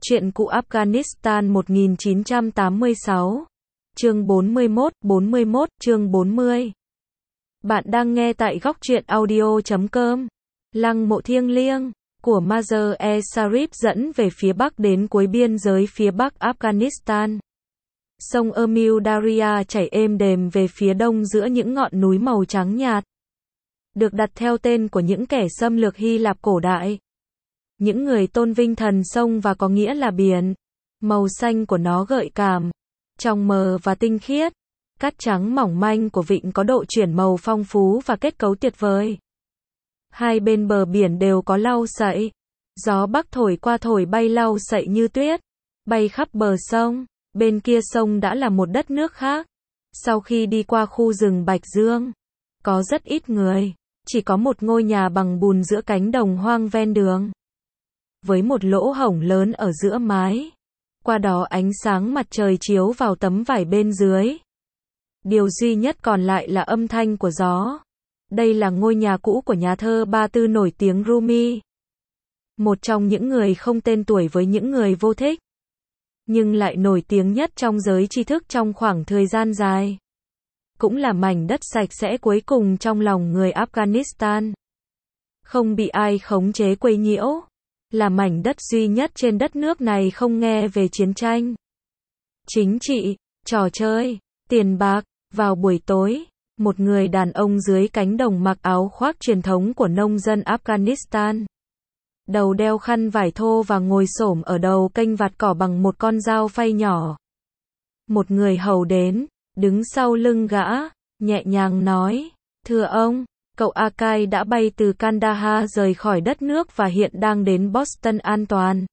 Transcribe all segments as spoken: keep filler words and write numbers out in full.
Truyện cụ Afghanistan một nghìn chín trăm tám mươi sáu. Chương bốn mươi mốt, bốn mươi mốt, chương bốn mươi. Bạn đang nghe tại góc truyện audio chấm com. Lăng mộ thiêng liêng của Mazar-e dẫn về phía bắc đến cuối biên giới phía bắc Afghanistan. Sông Amil Darya chảy êm đềm về phía đông giữa những ngọn núi màu trắng nhạt. Được đặt theo tên của những kẻ xâm lược Hy Lạp cổ đại. Những người tôn vinh thần sông và có nghĩa là biển. Màu xanh của nó gợi cảm, trong mờ và tinh khiết. Cát trắng mỏng manh của vịnh có độ chuyển màu phong phú và kết cấu tuyệt vời. Hai bên bờ biển đều có lau sậy. Gió bắc thổi qua thổi bay lau sậy như tuyết, bay khắp bờ sông. Bên kia sông đã là một đất nước khác. Sau khi đi qua khu rừng Bạch Dương, có rất ít người, chỉ có một ngôi nhà bằng bùn giữa cánh đồng hoang ven đường, với một lỗ hổng lớn ở giữa mái. Qua đó ánh sáng mặt trời chiếu vào tấm vải bên dưới. Điều duy nhất còn lại là âm thanh của gió. Đây là ngôi nhà cũ của nhà thơ Ba Tư nổi tiếng Rumi. Một trong những người không tên tuổi với những người vô thích, nhưng lại nổi tiếng nhất trong giới tri thức trong khoảng thời gian dài. Cũng là mảnh đất sạch sẽ cuối cùng trong lòng người Afghanistan. Không bị ai khống chế quấy nhiễu. Là mảnh đất duy nhất trên đất nước này không nghe về chiến tranh, chính trị, trò chơi, tiền bạc. Vào buổi tối, một người đàn ông dưới cánh đồng mặc áo khoác truyền thống của nông dân Afghanistan, đầu đeo khăn vải thô và ngồi xổm ở đầu kênh vặt cỏ bằng một con dao phay nhỏ. Một người hầu đến, đứng sau lưng gã, nhẹ nhàng nói, thưa ông, cậu Akai đã bay từ Kandahar rời khỏi đất nước và hiện đang đến Boston an toàn.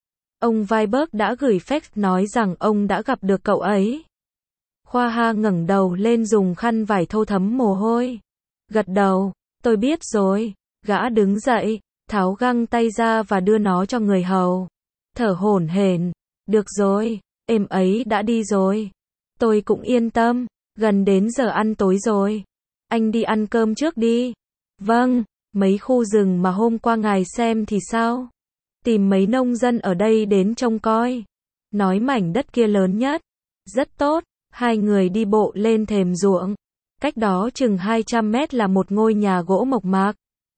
Ông Weinberg đã gửi fax nói rằng ông đã gặp được cậu ấy. Khoa Ha ngẩng đầu lên dùng khăn vải thô thấm mồ hôi. Gật đầu, tôi biết rồi. Gã đứng dậy, tháo găng tay ra và đưa nó cho người hầu. Thở hổn hển, được rồi, em ấy đã đi rồi. Tôi cũng yên tâm, gần đến giờ ăn tối rồi. Anh đi ăn cơm trước đi. Vâng, mấy khu rừng mà hôm qua ngài xem thì sao? Tìm mấy nông dân ở đây đến trông coi. Nói mảnh đất kia lớn nhất. Rất tốt, hai người đi bộ lên thềm ruộng. Cách đó chừng hai trăm mét là một ngôi nhà gỗ mộc mạc.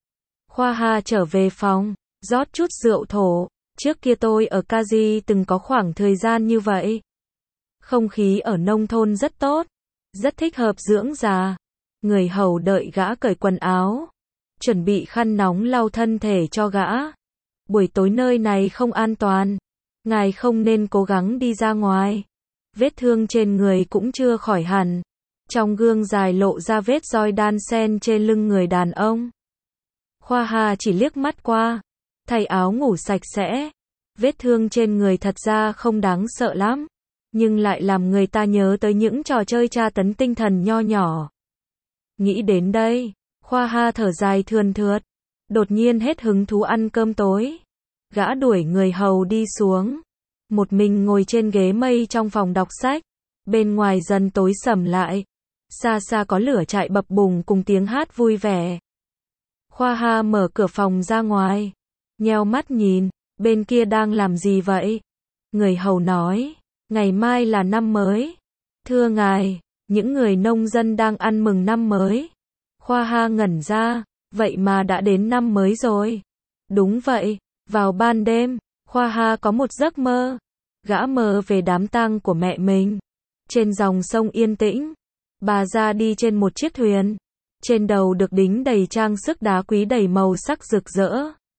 Khoa Ha trở về phòng, rót chút rượu thổ. Trước kia tôi ở Kazi từng có khoảng thời gian như vậy. Không khí ở nông thôn rất tốt, rất thích hợp dưỡng già. Người hầu đợi gã cởi quần áo, chuẩn bị khăn nóng lau thân thể cho gã. Buổi tối nơi này không an toàn, ngài không nên cố gắng đi ra ngoài. Vết thương trên người cũng chưa khỏi hẳn. Trong gương dài lộ ra vết roi đan sen trên lưng người đàn ông. Khoa Ha chỉ liếc mắt qua, thay áo ngủ sạch sẽ. Vết thương trên người thật ra không đáng sợ lắm, nhưng lại làm người ta nhớ tới những trò chơi tra tấn tinh thần nho nhỏ. Nghĩ đến đây, Khoa Ha thở dài thườn thượt, đột nhiên hết hứng thú ăn cơm tối. Gã đuổi người hầu đi xuống, một mình ngồi trên ghế mây trong phòng đọc sách. Bên ngoài dần tối sầm lại, xa xa có lửa chạy bập bùng cùng tiếng hát vui vẻ. Khoa Ha mở cửa phòng ra ngoài, nheo mắt nhìn, bên kia đang làm gì vậy? Người hầu nói, ngày mai là năm mới. Thưa ngài, những người nông dân đang ăn mừng năm mới. Khoa Ha ngẩn ra, vậy mà đã đến năm mới rồi. Đúng vậy, vào ban đêm, Khoa Ha có một giấc mơ. Gã mơ về đám tang của mẹ mình. Trên dòng sông yên tĩnh, bà ra đi trên một chiếc thuyền. Trên đầu được đính đầy trang sức đá quý đầy màu sắc rực rỡ.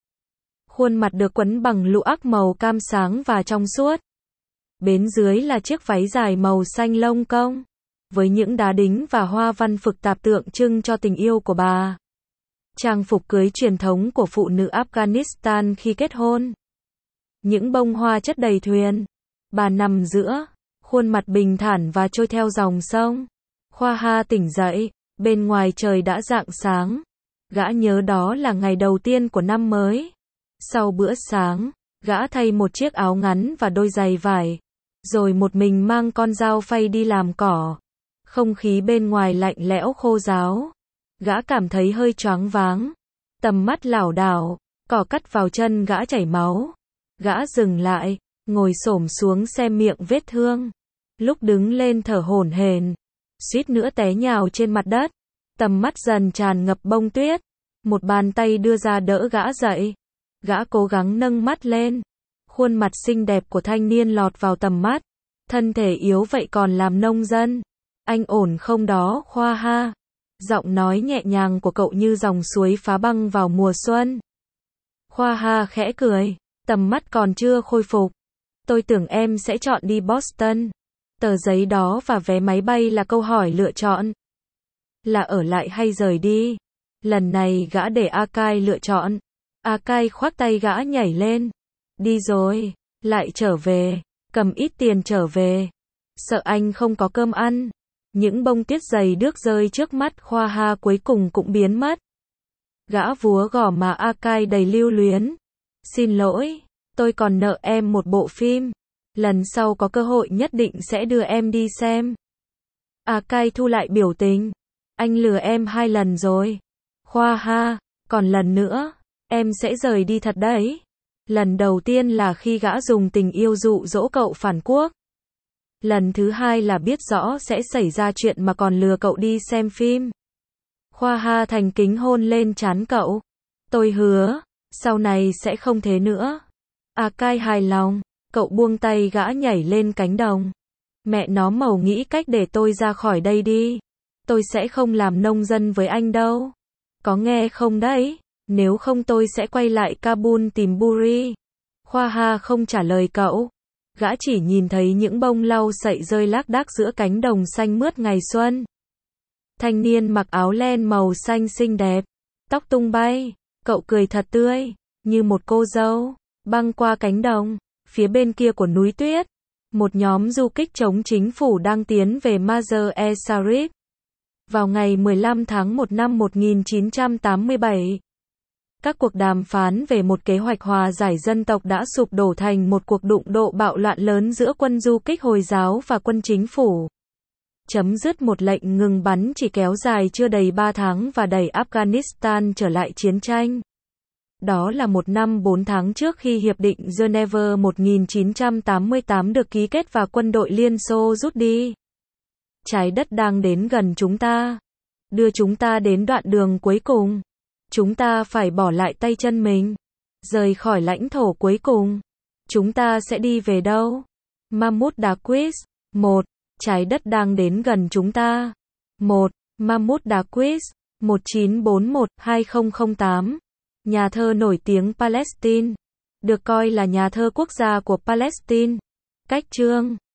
Khuôn mặt được quấn bằng lụa ắc màu cam sáng và trong suốt. Bên dưới là chiếc váy dài màu xanh lông công, với những đá đính và hoa văn phức tạp tượng trưng cho tình yêu của bà. Trang phục cưới truyền thống của phụ nữ Afghanistan khi kết hôn. Những bông hoa chất đầy thuyền. Bà nằm giữa, khuôn mặt bình thản và trôi theo dòng sông. Khoa Ha tỉnh dậy, bên ngoài trời đã rạng sáng. Gã nhớ đó là ngày đầu tiên của năm mới. Sau bữa sáng, gã thay một chiếc áo ngắn và đôi giày vải, rồi một mình mang con dao phay đi làm cỏ. Không khí bên ngoài lạnh lẽo khô ráo. Gã cảm thấy hơi choáng váng. Tầm mắt lảo đảo, cỏ cắt vào chân gã chảy máu. Gã dừng lại, ngồi xổm xuống xem miệng vết thương. Lúc đứng lên thở hổn hển, suýt nữa té nhào trên mặt đất. Tầm mắt dần tràn ngập bông tuyết. Một bàn tay đưa ra đỡ gã dậy. Gã cố gắng nâng mắt lên. Khuôn mặt xinh đẹp của thanh niên lọt vào tầm mắt. Thân thể yếu vậy còn làm nông dân. Anh ổn không đó Khoa ha? Giọng nói nhẹ nhàng của cậu như dòng suối phá băng vào mùa xuân. Khoa ha khẽ cười. Tầm mắt còn chưa khôi phục. Tôi tưởng em sẽ chọn đi Boston. Tờ giấy đó và vé máy bay là câu hỏi lựa chọn. Là ở lại hay rời đi? Lần này gã để Akai lựa chọn. Akai khoác tay gã nhảy lên. Đi rồi, lại trở về, cầm ít tiền trở về. Sợ anh không có cơm ăn. Những bông tuyết dày đước rơi trước mắt Khoa ha cuối cùng cũng biến mất. Gã vúa gò má Akai đầy lưu luyến. Xin lỗi, tôi còn nợ em một bộ phim. Lần sau có cơ hội nhất định sẽ đưa em đi xem. Akai thu lại biểu tình. Anh lừa em hai lần rồi. Khoa ha, còn lần nữa, em sẽ rời đi thật đấy. Lần đầu tiên là khi gã dùng tình yêu dụ dỗ cậu phản quốc. Lần thứ hai là biết rõ sẽ xảy ra chuyện mà còn lừa cậu đi xem phim. Khoa ha thành kính hôn lên trán cậu. Tôi hứa, sau này sẽ không thế nữa. Akai hài lòng, cậu buông tay gã nhảy lên cánh đồng. Mẹ nó màu nghĩ cách để tôi ra khỏi đây đi. Tôi sẽ không làm nông dân với anh đâu. Có nghe không đấy? Nếu không tôi sẽ quay lại Kabul tìm Buri. Khoa ha không trả lời cậu. Gã chỉ nhìn thấy những bông lau sậy rơi lác đác giữa cánh đồng xanh mướt ngày xuân. Thanh niên mặc áo len màu xanh xinh đẹp. Tóc tung bay. Cậu cười thật tươi. Như một cô dâu. Băng qua cánh đồng. Phía bên kia của núi tuyết. Một nhóm du kích chống chính phủ đang tiến về Mazar-e-Sharif. Vào ngày mười lăm tháng một năm một nghìn chín trăm tám mươi bảy. Các cuộc đàm phán về một kế hoạch hòa giải dân tộc đã sụp đổ thành một cuộc đụng độ bạo loạn lớn giữa quân du kích Hồi giáo và quân chính phủ. Chấm dứt một lệnh ngừng bắn chỉ kéo dài chưa đầy ba tháng và đẩy Afghanistan trở lại chiến tranh. Đó là một năm bốn tháng trước khi Hiệp định Geneva một nghìn chín trăm tám mươi tám được ký kết và quân đội Liên Xô rút đi. Trái đất đang đến gần chúng ta. Đưa chúng ta đến đoạn đường cuối cùng. Chúng ta phải bỏ lại tay chân mình. Rời khỏi lãnh thổ cuối cùng. Chúng ta sẽ đi về đâu? Mahmoud Darwish. một. Trái đất đang đến gần chúng ta. một. Mahmoud Darwish. một chín bốn một đến hai không không tám. Nhà thơ nổi tiếng Palestine. Được coi là nhà thơ quốc gia của Palestine. Cách chương